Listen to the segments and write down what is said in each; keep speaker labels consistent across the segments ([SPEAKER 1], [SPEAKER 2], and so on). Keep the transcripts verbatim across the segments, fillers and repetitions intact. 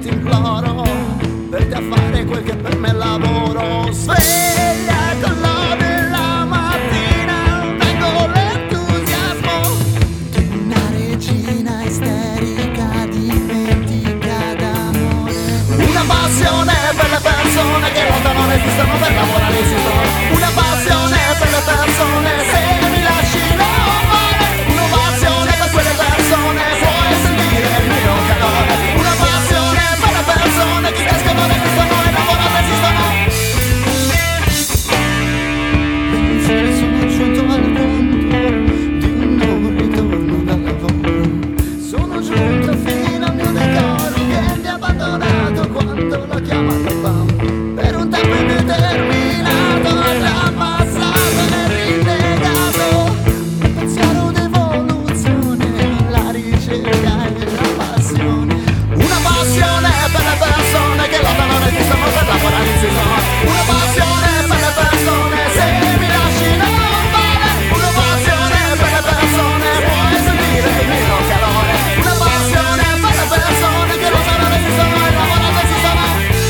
[SPEAKER 1] imploro, per te a fare quel che per me lavoro. Sveglia con l'ode la mattina, vengo l'entusiasmo di una regina isterica, dimentica d'amore. Una passione per le persone che lottano, resistono, per lavorare esistono. Una passione per le persone, se mi lasci non male. Una passione per quelle persone, puoi sentire il mio calore. Una passione per le persone che crescono, resistono e lavorano, esistono. Infine sono giunto al punto di un non ritorno dal lavoro. Sono giunto fino al mio decoro che mi ha abbandonato quando l'ho chiamato bam. Per un tempo indeterminato avrà ammazzato e rinnegato il pensiero d'evoluzione, la ricerca e la passione. Una passione per le persone che lottano, resistono, per la paralisi. Una passione per le persone, se mi lasci non vale. Una passione per le persone, puoi sentire il mio calore. Una passione per le persone che lottano, resistono e lavorano, esistono.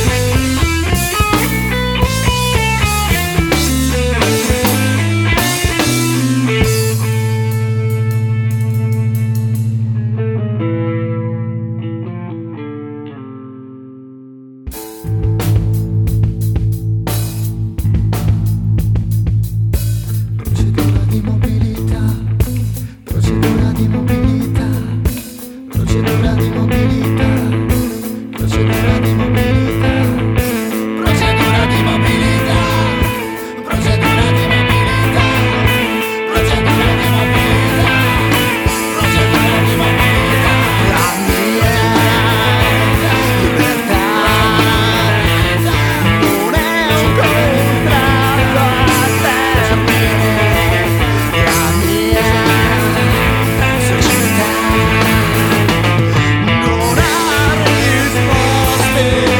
[SPEAKER 1] Procedura di mobilità, procedura di mobilità, procedura di mobilità, procedura di mobilità, procedura di mobilità, procedura di mobilità, procedura di mobilità, procedura di mobilità. La mia libertà non è un contratto a termine. La mia società non ha risposte.